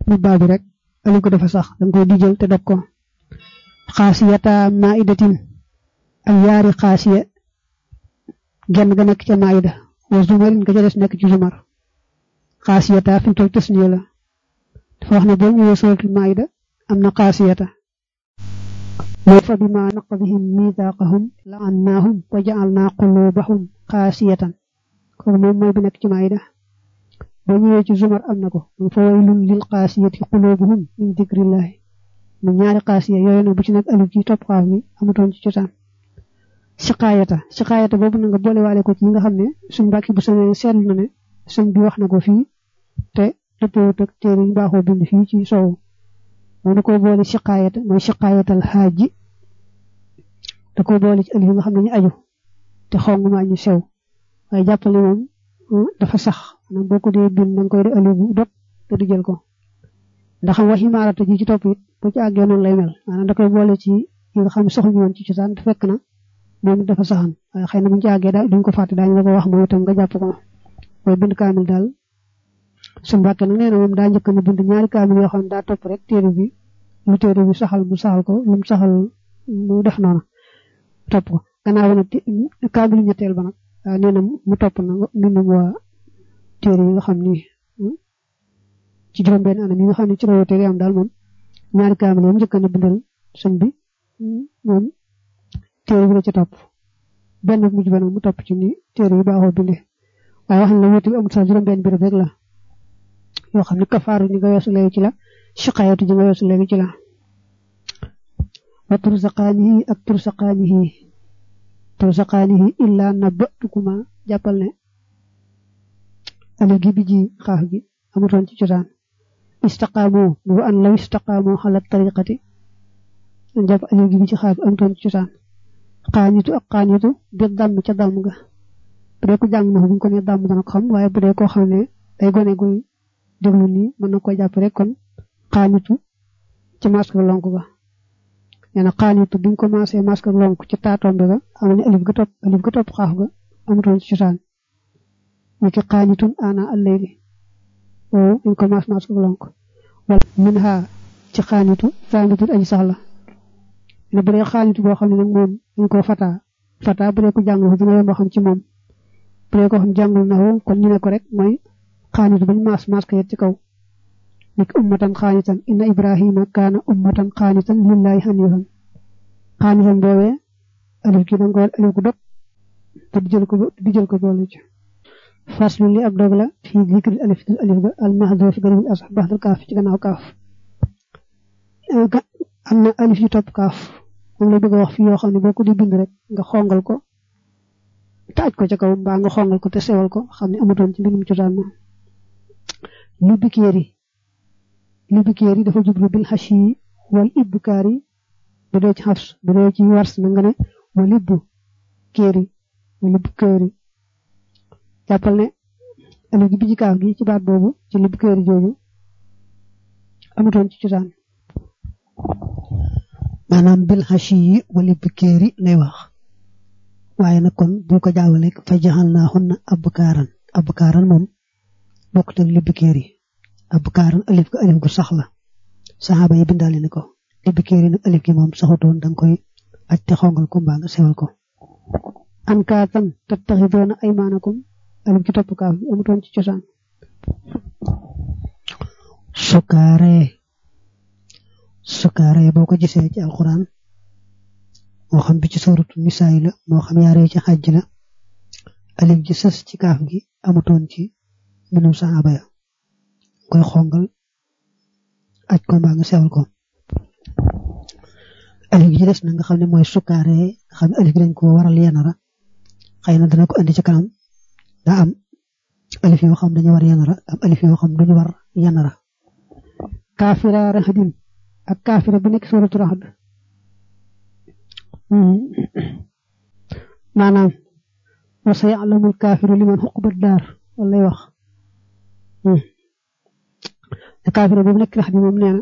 mu baabi rek alif ko dafa sax dang koy dijjal te dog ko khasiyata maidatin ak yaari khasiya genn ga nek ci maida wa zumarin ga dess nek ci zumar khasiyata fi tol tasniya la dafa wax ne bo ñëwé suratul maida amna khasiyata fa bima naqdihim mithaqahum la'annahum wa ja'alna qulubahum qasiyatan ko mom moy bi nek ci maida bo ñëwé ci zumar amna ko fa waylun lil qasiyati qulubuhum min dhikrillah mu ñaari qasiya yoy na bu ci nek alif ci top xaaf bi amuton ci ciosan shiqayata bobu nga bolé walé ko ci nga xamné suñu bakki bu sene sel na né suñ bi wax na ko fi té dëppoo ak téré yu baxo bind fi ci sow mo ko bolé shiqayata moy shiqayatal haji da ko bolé ci alif nga xamné ñu aju té xong ma ñu sew way jappalé mom dafa sax na boko dé bind nang koy dé alif bu dot té du jël ko ndax waxi marata ji ci top it bu ci agge non lay mel manam da koy bolé ci yi nga xam soxlu won ci ciosan fekk na mom dafa saxan ay xeyna buñ ci agge da duñ ko faté dañ la ko wax moy tam nga japp ko moy bind kamil dal su mbacké nak néna mom da ñëk na bind ñaari kamil yo xam da top rek téré bi lu téré bi saxal mu saxal ko lu saxal mu def nona top ko gannaaw na kamil ñettel ba nak néna mu top na bind wa téré yi nga xam ni ci juroom ben anam yi nga xam ni ci rawo téré am dal mom ñaari kamil mu ñëk na bindal señ bi mom téré bi la ci top ben mu ci ben mu top ci ni téré yi baaxo bindé way wax na wuti am sa juroom ben bi rek la yo xamni kafaru ni nga wessu lay ci la shiqayatu ji nga wessu lay ci la wa tursaqanihi illa nabatukuma jappal ne ali gi bi ji xaaf gi amuton ci ciosan istaqamu bu an la istaqamu ala tariqati japp ali gi bi ci xaaf amuton ci ciosan qanitu ak qanitu bi dam ci dam ga bu ko jang na bu ko ne dam dana ko xam waye bu de ko xamne day gone guy deglu ni mën na ko japp rek kon qanitu ci mask lonku ba yana qanitu buñ ko massé mask lonku ci tatombe ga amna alif ga top xaaf ga amuton ci ciosan ni ki qanitun ana al-layli o buñ ko mask lonku wal minha ci qanitu qanitu aji saxla ne bu dee qanitu bo xamne nak mom ñu ko fata bu dee ko jangul dina yomb xam ci mom bu dee ko xam jangul na kon ñu ne ko rek moy qanitu buñ mask yet ci kaw nik ummatan qanitan inna ibrahima kana ummatan qanitan lillahi hanifan qanitan bowe alif ki ngol alif ko dok te di jël ko boole ci faslu li ak dog la fi zikr alif ga al mahdhuf garib al asah ba'd al kaf ci gannaaw kaf amna alif yu top kaf mom la bëgg wax fi yo xamni boko di bind rek nga xongal ko taaj ko ci kaw ba nga xongal ko te sewal ko xamni amuton ci bindum ci dal lubikeri dafa jublu bil hashi wal ibkari bu do ci hafs bu do ci wars na nga ne walibu keri jappal ne ali gi bi ci kaaf gi ci baat bobu ci libkeri joju amuton ci cosaan manam bil hashi wal ibkari lay wax waye nak kon bu ko jaawale fa jahalnahunna abkaran mom bokku ak libkeri abkaran alif gu sax la sahaba yi bindal ni ko libkeri nak alif gi mom saxuton dang koy acc xongal ko ba nga sewal ko an kaatan tattakhiduna aymanakum alif gi top kaaf amuton ci cosaan sukare boko gisee ci alquran mo xam bi ci suratul nisaa la mo xam yaare ci hajj la alif gi sës ci kaaf gi amuton ci minum sahaba ya koy xongal aj ko ba nga sewal ko alif gi des na nga xamne moy sukare nga xam alif gi dañ ko waral yenara xeyna dana ko andi ci kanam da am alif yo xam dañu war yenara am alif yo xam duñu war yenara kafira rahadin ak kafira bu nek suratul rahd manam wa sayalamul kafiru liman huqbat dar wallahi wax kafira bu nek rahd mom neena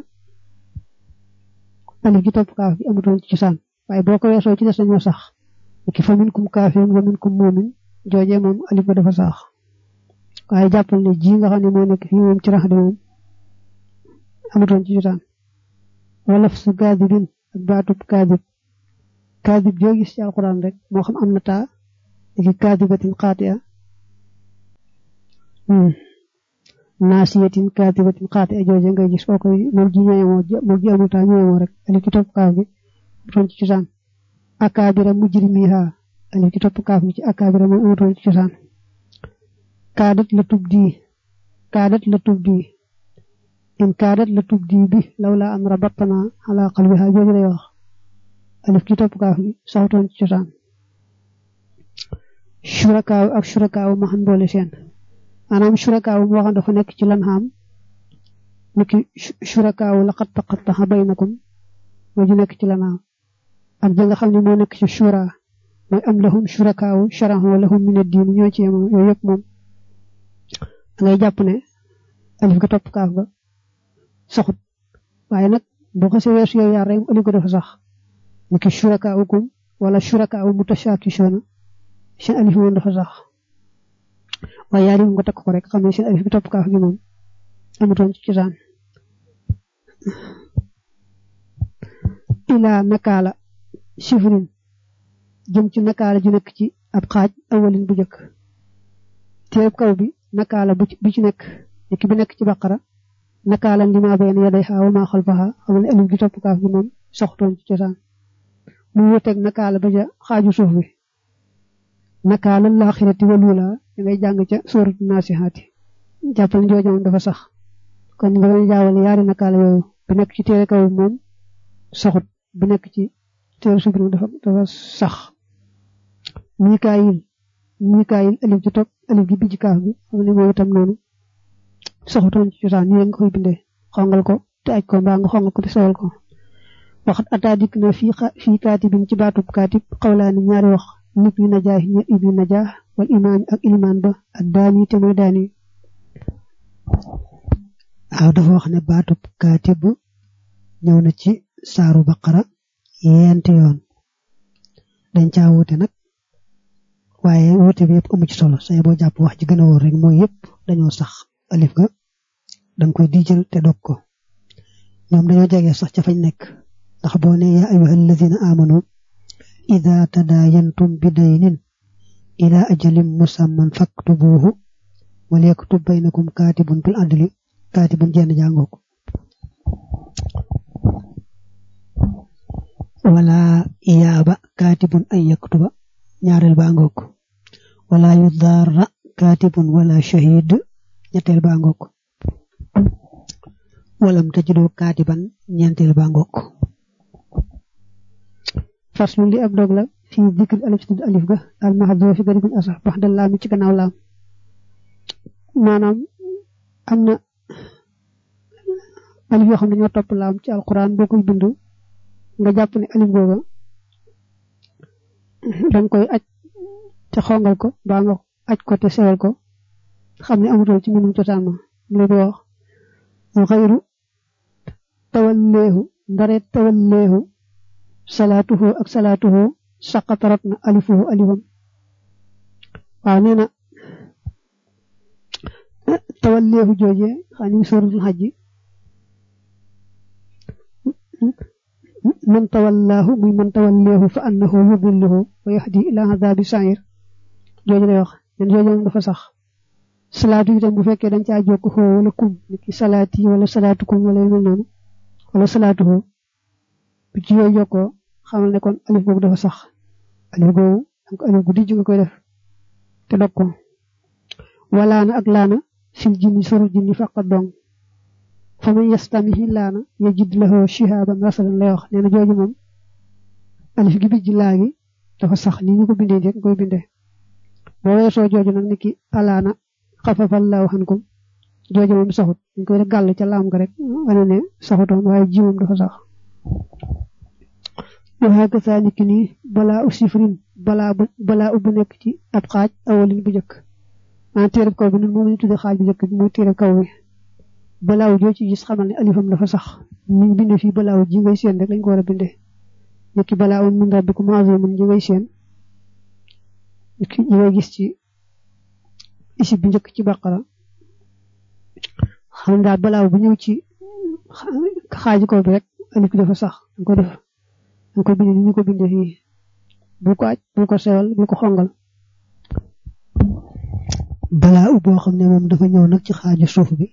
alif gi top kaaf gi amuton ci cosaan waye boko weso ci dess ñu sax ki fa minkum kafirun wa minkum mu'min jojé mom alif ba dafa sax waye jappal ne ji nga xamne mo nek fi mom ci rahd mom amutoon ci cosaan wala su kaadibin ak baatub kaadib joo gis ci alquran rek moo xam am na taa léegi kaadibatin xaatiya naasiyatin kaadibatin xaatiya jooje ngay gis kooku moom ji moo ji amul taa ñooyemoo rek alif ci topp kaaf bi amutoon ci cosaan akaabira mujrimiha alif ci topp kaaf bi ci akaabira moom amutoon ci cosaan kaadat la tubdi in kaadat la tubdi bi lawla an rabatna ala qalbiha jooju lay wax alif ci topp kaaf bi saxutoon ci cosaan shurakaaw ak shurakaaw ma xam boole seen maanaam shurakaaw mu waxam dafa nekk ci lan xam niki shurakaaw laqad taqatta'a baynakum moo ju nekk ci lan xam ak ja nga xam ne moo nekk ci shura mooy am lahum shurakaaw shara'u lahum min ad-din ñoo ci yem yooyu yëpp moom ngay jàpp ne alif ga topp kaaf ga saxut waaye nag boo ko see weesu yow yaar rek alif ga dafa sax niki shurakaa'ukum wala shurakaa'u mutashaakishuuna seen alif moom dafa sax waaye yaar yi nga takk ko rek xam ne seen alif bi topp kaaf gi moom amutoon ci cosaan ilaa nakaala sifrin jëm ci nakaala ju nekk ci ab xaaj awalin bu njëkk téereb kaw bi nakaala bu ci nekk ki bi nekk ci baqara nakaalan li ma bayna yadayha wa ma xalfaha xam ne alif gi topp kaaf gi moom soxtoon ci cosaan mu wuteeg nakaala ba ca xaaju suuf bi nakaala laaxirati walula ngay jàng ca suuratu naasihaati jàppal jooja moom dafa sax kon nga doon jaawale yaari nakaala yooyu bi nekk ci téere kaw moom saxut bi nekk ci téere suuf bi dafa sax mikaayil alif ci topp alif gi bi ci kaaf bi xam ne mooy itam noonu soxutoon ci cosaan ñu nga koy bindee xongal ko te aj ko mbaa nga xongal ko te sewal ko waxat ataa dikk na fii kaatibin ci baatub kaatib xawlaani ñaari wax nit ñu najaax ña ibni najaax wal imaam ak ilimaan ba ak daani te mooy daani waaw dafa wax ne baatub kaatib ñëw na ci saaru baqara yenti yoon dañ caa wuute nag waaye wuute bi yëpp amu ci solo say boo jàpp wax ji gën a wóor rek mooy yëpp dañoo sax alif ga danga koy dijjal te dog ko ñoom dañoo jege sax ca fañ nekk ndax boo ne yaa ayyuha alladina amanu ida tadaayantum bidaynin ila ajalin musamman faktubuhu wal yaktub baynakum kaatibun bil adli kaatibun jenn jàngoo ko wala yaaba kaatibun ay yaktuba ñaareel baa ngoog wala yudarra kaatibun wala shahid ñetteel baa ngoog walam tajidu kaatiban ñeenteel baa ngoog faslu li ab dog la fi dikr alif tudd alif ga al mahdhuf fi garibin asah bax da laam ci gannaaw laam maanaam am na alif yoo xam ne ñoo topp laam ci alquran boo koy bind nga jàpp ne alif googa danga koy aj te xongal ko baa nga aj ko te sewal ko xam ne amutoo ci mënum cosaan ma lu ko wax xayru tawalleehu ndare tawalleehu salaatuhu ak salaatuhu saqatarat na alifuhu alifam waaw nee na tawalleehu jooje xam ni suratul hajj man tawallaahu muy man tawalleehu fa annahu yudilluhu wa yahdi ila azabi sa'ir jooju lay wax nen jooju moom dafa sax salaatu itam bu fekkee dañ caa jokk xoo wala kum niki salaati wala salaatukum wala yu mel noonu wala salaatuhu bu ci yooyu jokkoo xamal ne kon alif boobu dafa sax alif googu donc alif gu dijj nga koy def te dog ko walaana ak laana fil jinni suru jinni faqat dong fa man yastamihi laana yajid lahu shihaban rasadan lay wax nee na jooju moom alif gi bijj laa gi dafa sax ni ñu ko bindee rek koy bindee boo weesoo jooju nag niki alaana xafafallahu ankum jooju moom saxut dañ koy gàll ca laam ga rek wane ne saxutoon waaye ji moom dafa sax waxaa gasaa niki nii balaa u sifrin balaa ubbu nekk ci ab xaaj awalin bu njëkk maanaam téereb kaw bi nun moom lañu tudde xaaj bu njëkk bi mooy téereb kaw bi balaaw joo ci gis xamal ne alifam dafa sax ñu binde fii balaaw ji ngay seen rek lañ ko war a binde niki balaaw min rabbikum azimun ji ngay seen niki ñi ngay gis ci isib bi njëkk ci baqara xam daal balaaw bu ñëw ci xaaji ko bi rek alif bi dafa sax dañ ko def dañ ko bind ñu ko bindee fii bu ko aj bu ko sewal bu ko xongal balaa boo xam ne moom dafa ñëw nag ci xaaju suuf bi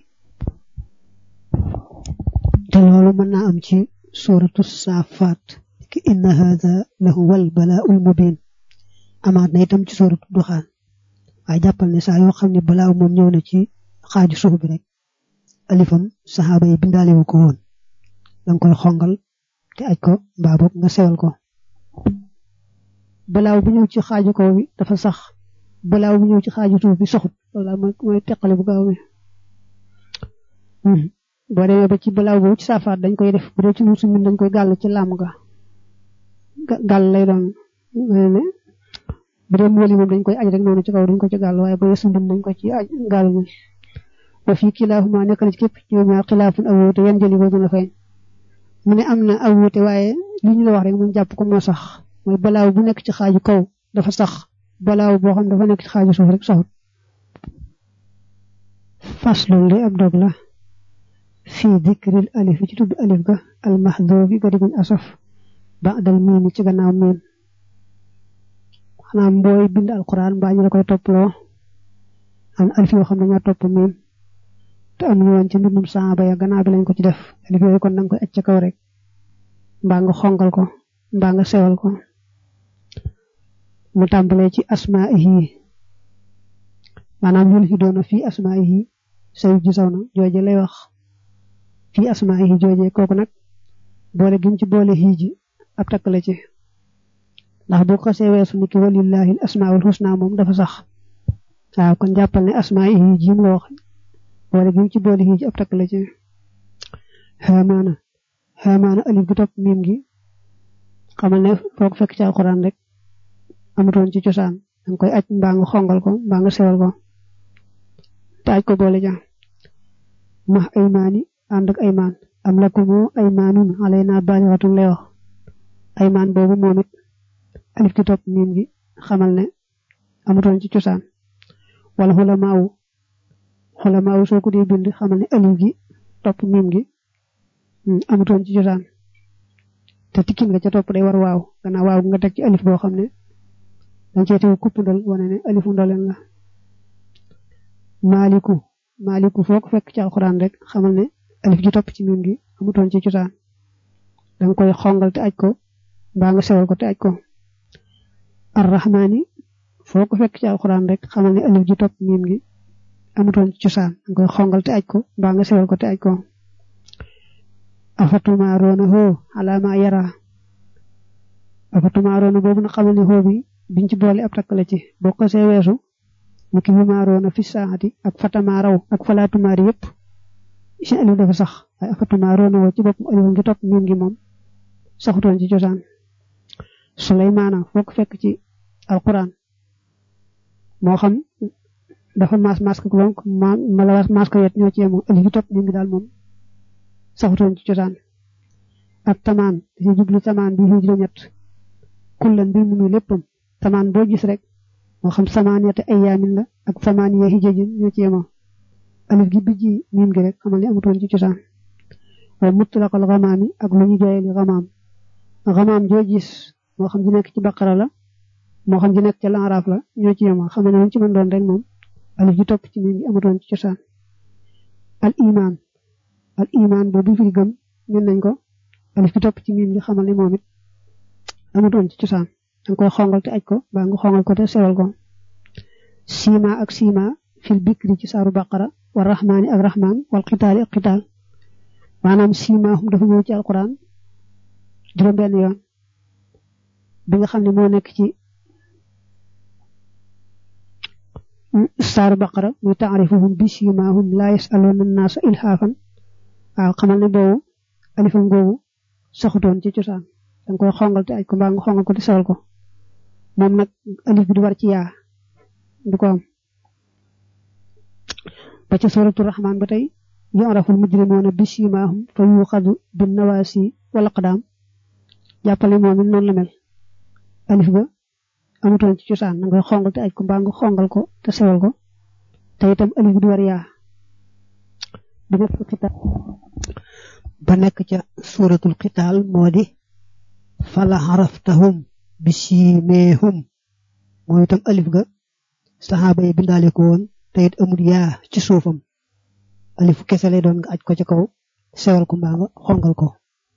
te loolu mën naa am ci suratu saafaat ki inna hadha lahu wal balaa'ul mubin amaat na itam ci suratu duxaan waaye jàppal ne saa yoo xam ne balaa moom ñëw na ci xaaju suuf bi rek alifam saxaaba yi bindaale wu ko woon danga koy xongal te aj ko mbaa boog nga sewal ko balaaw bu ñëw ci xaaju kaw bi dafa sax balaaw bu ñëw ci xaaju suuf bi soxut wala mooy teqale bu gaaw bi boo demee ba ci balaaw boobu ci saafaat dañ koy def bu dee ci musu min dañ koy gàll ci làmm ga gàll lay doon bu dee mooli moom dañ koy aj rek noonu ci kaw duñ ko ci gàll waaye bu yesu mbin dañ ko ci aj gàll ñu wa fii kilaahuma nekk na ci képp ci ñaar xilaafun aw wuute yan jëli boo gën a feeñ mu ne am na aw wuute waaye li ñu la wax rek mun jàpp ko moo sax mooy balaaw bu nekk ci xaaju kaw dafa sax balaaw boo xam dafa nekk ci xaaju suuf rek saxut faslun li ab dog la fii dikril alif ci tudd alif ga al mahdoobi ga diguñ asaf ba'dal miim ci gannaaw miim xanaa booy bind alquran mbaa ñu la koy topploo am alif yoo xam ne ñoo topp miim te am ñu woon ci mbindum saaba ya gannaaw bi lañ ko ci def alif yooyu kon danga koy acc kaw rek mbaa nga xongal ko mbaa nga sewal ko mu tàmbalee ci asmaa'ihi maanaam yul hidoona fii asmaa'ihi say ji saw na jooje lay wax fii asmaa'ihi jooje kooku nag boole gim ci boole hiiji ab takk la ci ndax boo ko xasee weesu niki walillahi asmaa'ul husna moom dafa sax waaw kon jàppal ne asmaa'ihi ji mu la wax boole gim ci boole hiiji ab takk la ci xamaana alif gi topp miim gi xamal ne foog fekk ci alquran rek amutoon ci cosaan danga koy aj mbaa nga xongal ko mbaa nga sewal ko te aj ko boole ja max aymaani ànd ak aymaan am lakumu aymaanun alayna baaligatun lay wax aymaan boobu moom it alif gi topp miim gi xamal ne amutoon ci cosaan wala xulamaawu soo ko dee bind xamal ne alif gi topp miim gi amutoon ci cosaan te tikkin nga ca topp day war waaw gannaaw waaw nga teg ci alif boo xam ne dañ cee teew kupp ndal wane ne alifu ndoleen la maaliku foo ko fekk ci alxuraan rek xamal ne alif gi topp ci miim gi amutoon ci cosaan danga koy xongal te aj ko mbaa nga sewal ko te aj ko arrahmaani foo ko fekk ci alxuraan rek xamal ne alif gi topp miim gi amutoon ci cosaan danga koy xongal te aj ko mbaa nga sewal ko te aj ko afatumaaroona ala ma yara afatumaaroona boobu na xamal ne hoo bi biñ ci boole ab takk la ci boo ko see weesu ni ki maaroona fi saati ak fatamaaraw ak falaatumaari yëpp ci alif dafa sax waaye afatumaaroona woo ci bopp alif ngi topp miim gi moom saxutoon ci cosaan Sulaymaana foo ko fekk ci alquran moo xam dafa maas ko lonk mala maas ko yet ñoo ci yemoo alif gi topp miim gi daal moom saxutoon ci cosaan ak tamaan ci jublu tamaan bi hijra ñett kullan bi mu muy léppam tamaan boo gis rek moo xam samaaniyata ayyaamin la ak samaaniya hijajin ñoo ci yemoo alif gi bijji miim gi rek xamal ne amutoon ci cosaan waaye mutlaqal xamaami ak lu ñu jooyeli xamaam joo gis moo xam ji nekk ci baqara la moo xam ji nekk ci laaraaf la ñoo ci yemoo xam ne luñ ci mën doon rek moom alif gi topp ci miim gi amutoon ci cosaan al iman boobu fi gëm ñun nañ ko alif gi topp ci miim gi xamal ne moom it amutoon ci cosaan danga koy xongal te aj ko mbaa nga xongal ko te sewal ko siima ak siima fil bikri ci saaru baqara wa rahmaani ak rahmaan wal xitaali ak xitaal maanaam siima hum dafa ñëw ci alquran juróom benn yoon bi nga xam ne moo nekk ci saaru baqara muy taarifuhum bi siimaahum laa yasaluuna naasa ilhaafan waaw xamal ne boobu alifam googu saxutoon ci cosaan danga koy xongal te aj ko mbaa nga xongal ko te sewal ko moom nag alif bi du war ci yaa du ko am ba ca suratu rahmaan ba tey yu'raful mujrimuuna bi siimaahum fa yuuxadu bin nawaasi wal aqdaam jàppale moom it noonu la mel alif ba amutoon ci cosaan danga koy xongal te aj ko mbaa nga xongal ko te sewal ko te itam alif bi du war yaa du nekk xitaab ba nekk ca suratul qital modi fala haraftahum bisimehum moy tam alif ga sahaba yi bindale ko won tayit amul ya ci suufam alif kesse lay doon nga aj ko ci kaw sewal ko mbaa nga xongal ko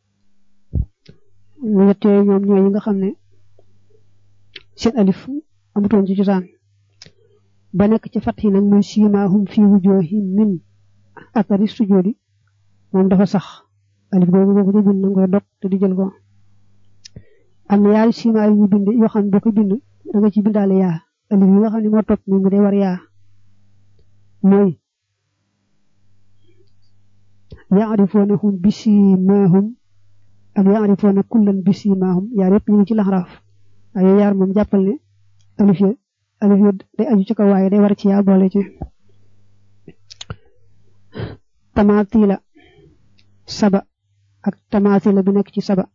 ñett ñoom ñoy nga xamne seen alif amutoon ci cosaan ba nekk ci fathi nak moy simahum fi wujuhihim min athari sujudi mom dafa sax alif googu boko di bind ngoy dok te di jël ko am yaari sima yu bind yo xam boko bind da nga ci bindale ya alif yi nga xam ni mo top ni mu day war ya moy ya'rifunahum bisimahum ak ya'rifuna kullan bisimahum ya rep ñu ci lahraf ay yar mom jappal ne alif day aju ci kaw waye day war ci ya bolé ci tamatila saba ak tamatila bi nek ci saba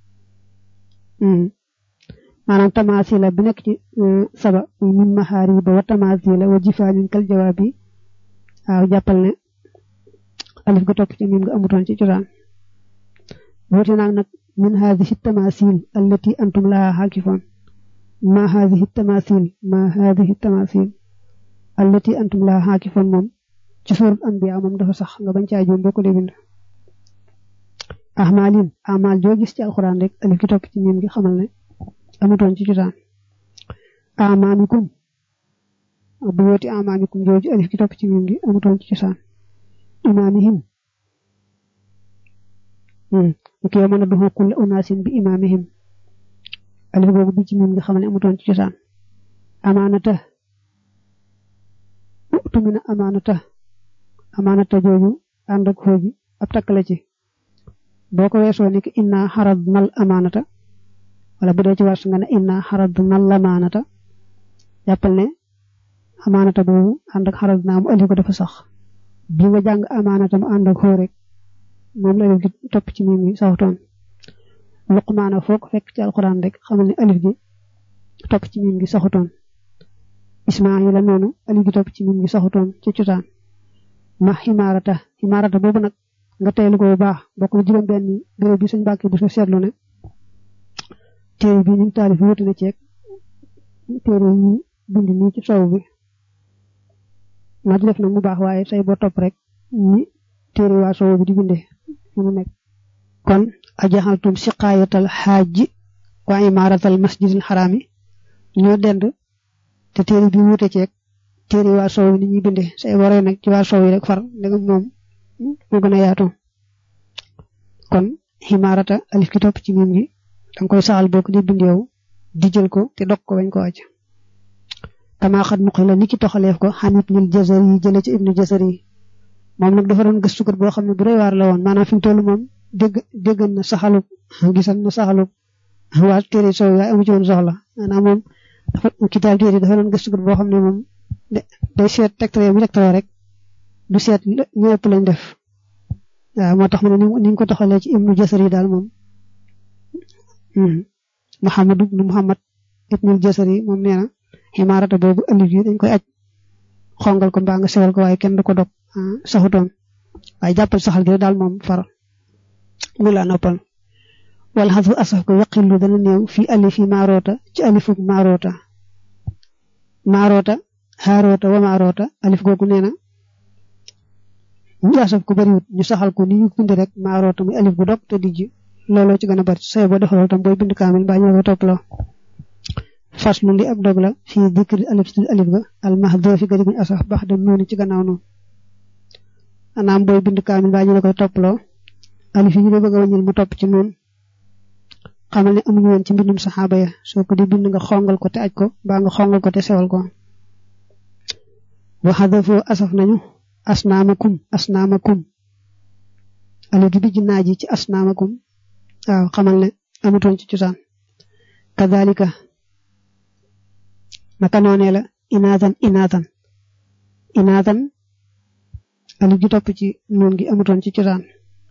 manam tamatila bi nek ci saba min mahariba wa tamatila wa jifanin kal jawabi aw jappal ne alif ga top ci mim nga amuton ci ciosan wote nak min hadhihi tamasil allati antum laha hakifun ma hadhihi tamasil allati antum laha hakifun mom ci surat anbiya mom dafa sax nga bañ ca joom boko de bind amal jo gis ci alquran rek alif gi top ci mim gi xamal ne amuton ci ciosan amamikum bu woti amamikum joju alif gi top ci mim gi amuton ci ciosan imamihim ki yamana du hokul unasin bi imamihim alif gogu bi ci mim gi xamal ne amuton ci ciosan amanata tumina amanata joju and ak hoji ab takala ci boko weso nek inna haradnal amanata wala bu do ci wars nga ne inna haradnal amanata jappal ne amanata bobu and ak haradna mu alif ko dafa sax bi nga jang amanata mu and ak ho rek mom la def top ci mim gi sawton luqmana foko fek ci alquran rek xamal ni alif gi top ci mim gi saxuton ismaila nonu alif gi top ci mim gi saxuton ci ciotan ma himarata bobu nak nga taylu ko bu baax bokku juroom ben bëre bi señ bakki bu so setlu ne téere bi ñu talif wutu na ci téere yi bind ni ci saw bi ma def na mu baax waaye say bo top rek ni téere wa saw bi di bindé mu nek kon ajahaltum siqayatal hajj wa imaratal masjidil harami ñoo dend te téere bi wuté ci téere wa saw ni ñi bindé say waré nak ci wa saw yi rek far ndega mom mo gëna yaatu kon himarata alif ki top ci mim gi dang koy saxal bok di bind yow di jël ko te dok ko bañ ko wacc kama xad muqila niki toxaleef ko hanit nil jazari jële ci ibnu jazari mom nak dafa doon gëstu kat bo xamne bu reewar la won manam fim tollu mom deggal na saxalu gisal na saxalu wa téré so ya amu ci won soxla manam mom dafa kitab téré dafa doon gëstu kat bo xamne mom day seet tektre mi tektre rek du seet ñepp lañ def motax mu ni ko toxale ci ibnu jasari dal mom muhammad ibnu jasari mom neena himarata bobu alif yi dañ koy aj xongal ko ba nga sewal ko way kenn du ko dok saxuton way jappal saxal gi dal mom far mu la noppal wal hafu asaf ko yaqilu dana neew fi alifi marota ci alifu marota harota wa marota alif gogu neena ñu asaf ko bari ñu saxal ko ni ñu bind rek marota muy alif gu dok te diji lolo ci gëna bari sey bo defal tam boy bind kamil ba ñu ko toplo faslu li ab dog la fi dhikri alif ga al mahdhuf ga di asaf baxda nuni ci gannaaw non anam boy bind kamil ba ñu ko toplo alif yi ñu bëgg wañul mu top ci non xamal ne amuñu won ci mbindum sahaba ya soko di bind nga xongal ko te aj ko ba nga xongal ko te sewal ko wa hadafu asaf nañu asnamakum alif gi bi naaji ci asnamakum waaw xamal ne amuton ci cosaan kadhalika naka noné la inadan alif gi top ci non gi amuton ci cosaan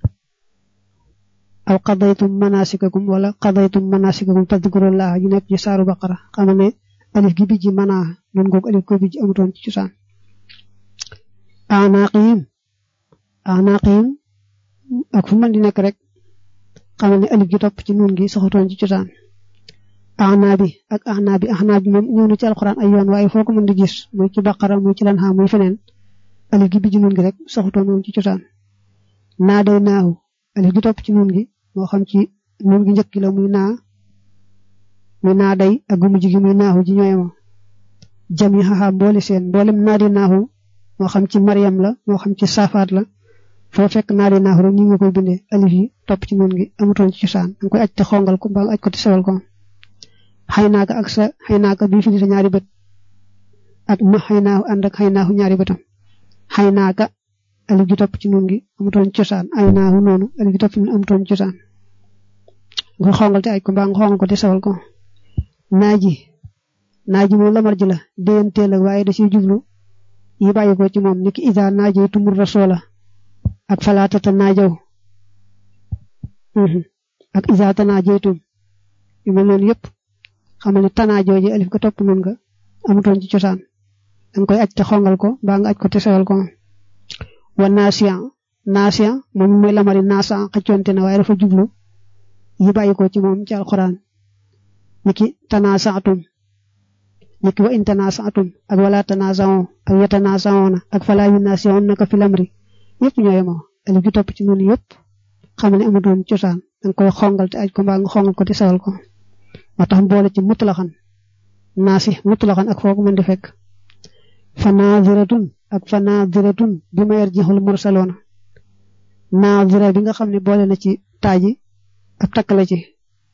aw qadaytum manasikakum wala qadaytum manasikakum fadhkurullah yu nek ci saru baqara xamal ne alif gi bi ji mana non gog alif ko bi ji amuton ci cosaan anaqim ak fu mën di nekk rek xamal ne alif gi topp ci nun gi saxutoon ci cosaan ahnabi ak ahnabi moom ñëw na ci alquran ay yoon waaye foo ko mën di gis muy ci baqara muy ci lanha muy feneen alif gi bi ci nun gi rek saxutoon moom ci cosaan naaday naahu alif gi topp ci nun gi moo xam ci nun gi njëkk la muy naa day ak gu mujj gi muy naahu ji ñooyama jami xaxaa mboole seen mboolem naadi naahu moo xam ci Maryam la moo xam ci Safaat la foo fekk naadi naahu rek ñi nga koy bindee alif yi topp ci nun gi amutoon ci cosaan danga koy aj te xongal ko mbaa nga aj ko te sewal ko xaynaaka ak sa xaynaaka bii fi sa ñaari bët ak ma xaynaahu ànd ak xaynaahu ñaari bëtam xaynaaka alif gi topp ci nun gi amutoon ci cosaan aynaahu noonu alif gi topp ci nun amutoon ci cosaan nga xongal te aj ko mbaa nga xongal ko te sewal ko naaji moom lamar ji la déyanteel ak waaye da ciy jublu yi bàyyi ko ci moom niki iza naajaytumur rasoola ak falaatata naajaw ak iza tanaajaytum yu mel noonu yëpp xamal ne tanaajoo ji alif ga topp nun nga amutoon ci cosaan danga koy aj te xongal ko mbaa nga aj ko te sewal ko wa naasiyan moom mooy lamari naasa xëccoonte na waaye dafa jublu yi bàyyi ko ci moom ci alquran niki tanasaatum niki wa in tanasaatum ak wala tanasao ak yatanasaona ak fala yunasiunaka fil amri yëpp ñooy moo alif gi topp ci noonu yëpp xam ne amutoon cosaan danga koy xongal te aj ko mbaa nga xongal ko te sewal ko moo tax boole ci mutlaxan naasi mutlaxan ak foo ko mën di fekk fanadiratun bi ma yarjihul mursaloona naadira bi nga xam ne boole na ci taaji ak takk la ci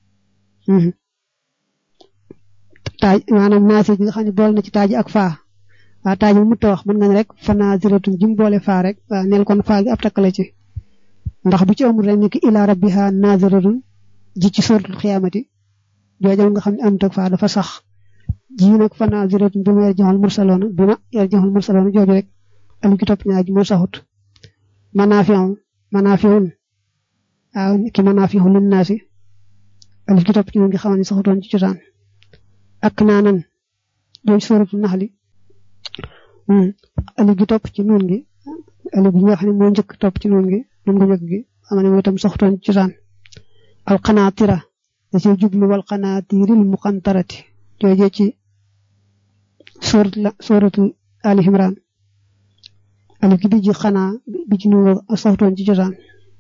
taaj maanaam naasi bi nga xam ne boole na ci taaji ak faa waa taaji mu mutta wax mën nga ne rek fanadiratun jim boole faa rek waa neel kon faa gi ab takk la ci ndax bu ci amul rek ni ki ila rabbiha naadiratun ji ci suratul xiyaamati joojam nga xam ne amut ak faa dafa sax ji nag fanadiratun bi ma yarjihul mursaloona jooju rek alif gi topp ñaar ji moo saxut manaafiun waaw ki manaafiun linnaasi alif gi topp ci noonu nga xam ne saxutoon ci cosaan ak naanan jooju suuratu naxli alif gi topp ci noonu gi alif gi nga xam ne moo njëkk topp ci noonu gi noonu gu njëkk gi xam ne mooy itam saxutoon ci cosaan alqanaatira da ci jublu wal qanaatiril muqantarati jooje ci suuratu Ali Imran alif gi bi ji xanaa bi ci noonu saxutoon ci cosaan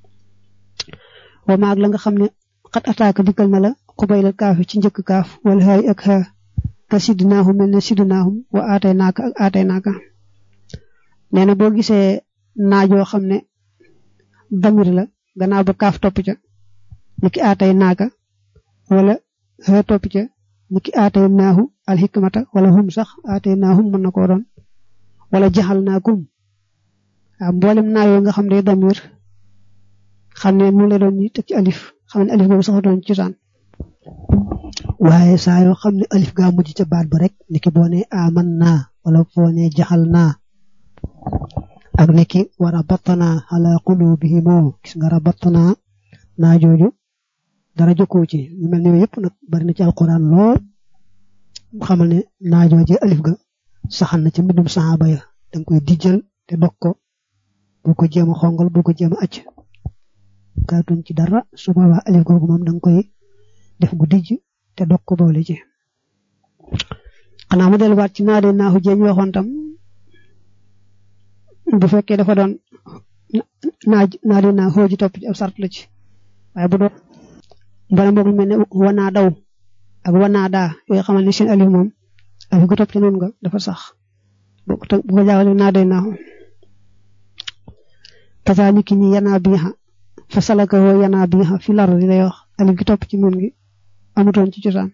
wa maag la nga xam ne xat ataaka dikkal na la xubayla kaaf ci njëkk kaaf wala haay ak ha ka sidnaahum mel ne sidnaahum wa aatay naaka ak aatay naaka nee na boo gisee naajoo xam ne damir la gannaaw ba kaaf topp ca niki aatay naaka wala ha topp ca niki aatay naahu alxikmata wala hum sax aatay naahum mën na koo doon wala jaxal naakum waaw mboolem naayoo nga xam ne damir xam ne mu la doon ni teg ci alif xam ne alif boobu saxutoon ci cosaan waaye saa yoo xam ne alif gaa mujj ca baat ba rek niki boo ne aman naa wala boo ne jaxal naa ak niki wa rabatna ala qulubihim gis nga rabatna naa jooju dara jokkoo ci ñu mel ne yëpp nag bari na ci alquran lool xamal ne naa jooju alif ga saxal na ci mbindum saxaaba ya danga koy dijjal te dog ko boo ko jéem a xongal boo ko jéem a acc kaatuñ ci dara su boobaa alif googu moom danga koy def gu dijj te dog ko boole ci xanaa mu delluwaat ci naa de naaxu jéem waxoon tam bu fekkee dafa doon naa de naa xooji topp ci ab sart la ci waaye bu doon mbala mboog lu mel ne wanaa daw ak wanaa daa yooyu xamal ne seen alif moom alif gu topp ci noonu nga dafa sax bu ko jaawale naa de naaxu kazaalika ni yanaa biixa fa salaka woo yanaa biixa fi lar di lay wax alif gi topp ci noonu gi amutoon ci cosaan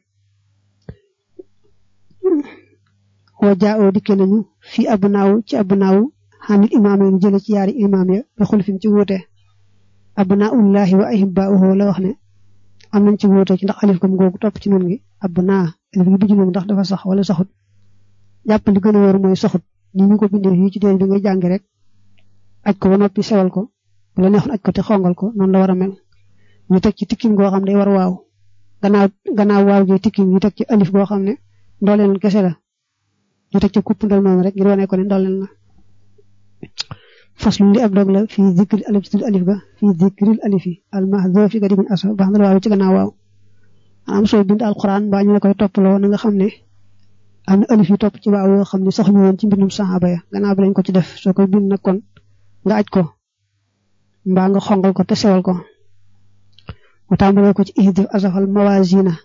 woo jaa oo dikke nañu fii abnaaw ci abnaaw xanit imaam yi jële ci yaari imaam ya ba xulfin ci wuute abnaullahi wa ahibbauhu la wax ne am nañ ci wuute ci ndax alif gam googu topp ci noonu gi abnaa alif gi bijj noonu ndax dafa sax wala saxut jàpp li gën a wóor mooy saxut ni ñu ko bindee fii ci déen bi ngay jàngi rek aj ko ba noppi sewal ko wala neexoon aj ko te xongal ko noonu la war a mel ñu teg ci tikkim goo xam ne day war waaw gannaaw waaw gi tikkim ñu teg ci alif goo xam ne ndooleen kese la ñu teg ci kupp ndal noonu rek ngir wane ko ne ndooleen la faslu li ab dog la fi dhikri alif tul alif ga fi dhikril alifi al mahdhufi ga digun asa baax na waaw ci gannaaw waaw am soo bind alquran ba ñu la koy toppaloo na nga xam ne am na alif yu topp ci waaw yoo xam ne sax ñu woon ci mbindum sahaba ya gannaaw bi lañ ko ci def soo koy bind nag kon nga aj ko mbaa nga xongal ko te sewal ko mu tàmbalee ko ci ihdif asafal mawazina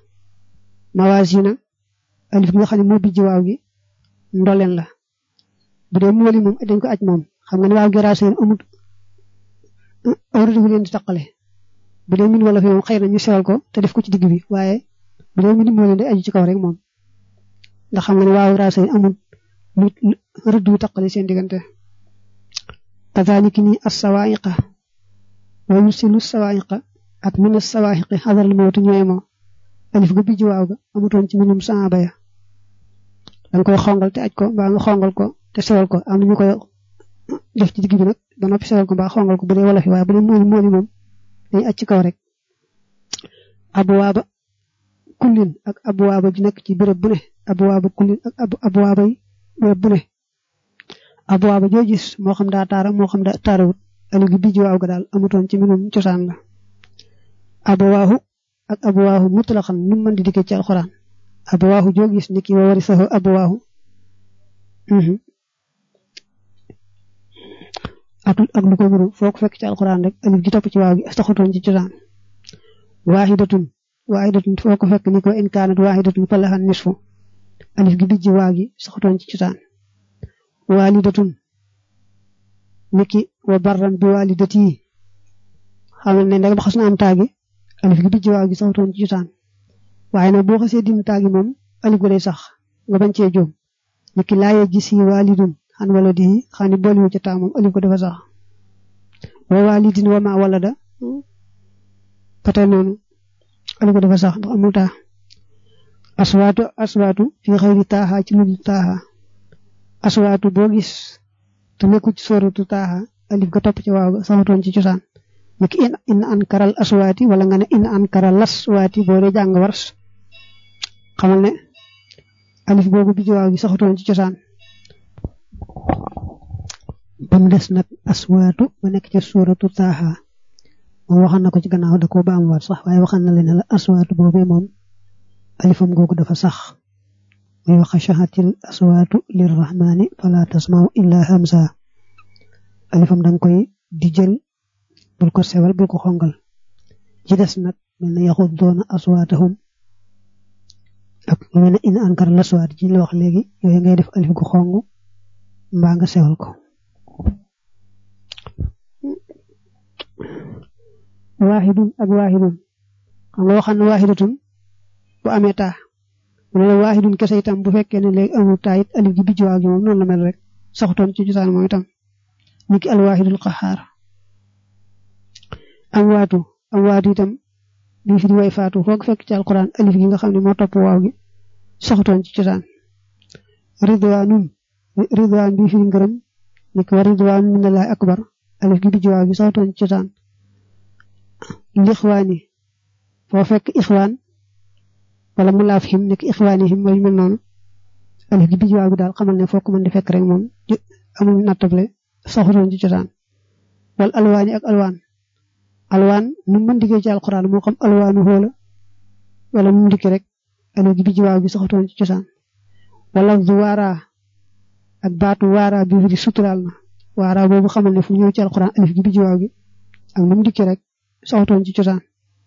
alif nga xam ne moo bijji waaw gi ndoleen la bu dee mooli moom dañ ko aj moom xam nga ne waaw gi raaseen amut awratu leen di taqale bu dee min wala fi moom xëy na ñu sewal ko te def ko ci digg bi waaye bu dee min moo leen di aju ci kaw rek moom ndax xam nga ne waaw raaseen amut rëdd yu taqale seen diggante kazaliki ni as-sawaa'iqa wa yusilu as-sawaa'iqa ak min as-sawaa'iqi hadaral mawtu ñooy moo alif ga bijji waaw ga amutoon ci minum saaba ya danga koy xongal te aj ko mbaa nga xongal ko te sewal ko am na ñu koy def ci digg bi nag ba noppi sewal ko mbaa xongal ko bu dee wala fi waaye bu dee mooli moom dañuy aj ci kaw rek abwaaba kullin ak abwaaba ji nekk ci béréb bu ne abwaaba kullin ak abwaaba yi béréb bu ne abwaaba joo gis moo xam daa taara moo xam daa taarawut alif gi bijji waaw ga daal amutoon ci minum cosaan la abwaahu ak abwaahu mutlaqan nu mën di dikkee ci alxuraan abwaahu joo gis ni ki wa warisahu abwaahu ak lu ko nuru foo ko fekk ci alxuraan rek alif gi topp ci waaw gi saxutoon ci cosaan waahidatun foo ko fekk ni ko in kaanat waahidatun falaha nisfu alif gi bijji waaw gi saxutoon ci cosaan waalidatun ni ki wa barran bi waalidati xam ne ndeg xas na am taagi alif gi bijji waaw gi saxutoon ci cosaan waaye nag boo xasee dim taagi moom alif ga day sax nga bañ cee jóom ni ki laa yajzi waalidun an waladihi xam ne booliwu ca taa moom alif ga dafa sax wa waalidin wa ma walada ba tey noonu alif ga dafa sax ndax amul taa aswaatu fi xayri taaha ci lu taaha aswaatu boo gis te nekkul ci sooratu taaha alif ga topp ci waaw ga saxutoon ci cosaan niki in ankaral aswaati wala nga ne in ankaral laswaati boo dee jàng wars xamal ne alif googu bi ci waaw gi saxutoon ci cosaan ba mu des nag aswaatu ba nekk ci suuratu taaha moom waxan na ko ci gannaaw da koo ba am waat sax waaye waxan na leen la aswaatu boobee moom alifam googu dafa sax muy wax xashahatil aswaatu lirrahmani fala tasma'u illa hamza alifam danga koy di jël bul ko sewal bul ko xongal ci des nag mel na yaxuddoona aswaatahum ak lu mel ne in ankar laswaat ji la wax léegi yooyu ngay def alif gu xong mbaa nga sewal ko waahidun ak waahidun xam nga waxan waahidatun bu amee taa mu ne la waahidun kese itam bu fekkee ne léegi amul taa it alif gi bijj waaw gi moom noonu la mel rek saxutoon ci cosaan moom itam niki al waahidul qahaar amwaatu itam bi fi di way faatu foog fekk ci alquran alif gi nga xam ne moo topp waaw gi saxutoon ci cosaan ridwaan bi fi ngërëm ni ko ridwaan minallahi akbar alif gi bijj waaw gi saxutoon ci cosaan lixwaani foo fekk ixwaan wala mu laaf him nekk ixwaanihim way mel noonu alif gi bijj waaw gi daal xamal ne foo ko mën di fekk rek moom amul nattable saxutoon ci cosaan wal alwaani ak alwaan nu mën diggee ci alquran moo xam alwaanu xoola wala mu dikki rek alif gi bijj waaw gi saxutoon ci cosaan wala du waara ak baatu waara bi fi di suturaal na waara boobu xamal ne fu ñëw ci alquran alif gi bijj waaw gi ak nu mu dikki rek saxutoon ci cosaan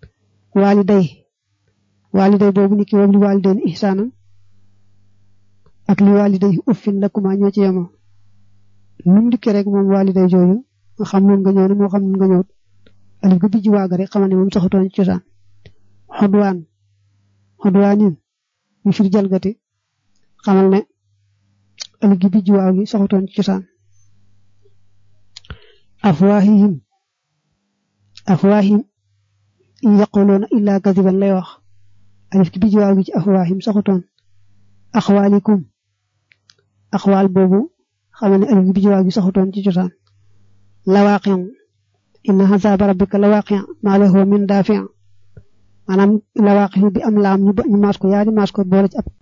waaliday boobu ni ki wam li waalidayn ihsaanan ak li waaliday uffin lakuma ñoo ci yemoo nu mu dikki rek moom waaliday jooju nga xam noonu nga ñëw ne moo xam noonu nga ñëwut alif ga bijj waaga rek xamal ne moom saxutoon ci cosaan xodwaanin ñu fi jalgati xamal ne alif gi bijj waaw gi saxutoon ci cosaan afwaahim yaquluuna illa kadiban lay wax alif gi bijj waaw gi ci afwaahim saxutoon axwaal boobu xamal ne alif gi bijj waaw gi saxutoon ci cosaan lawaaqi'un inna azaaba rabbika lawaaqi'un maa lahu min daafi' maanaam lawaaqi'u bi am laam ñu maas ko yaari maas ko boole ci ab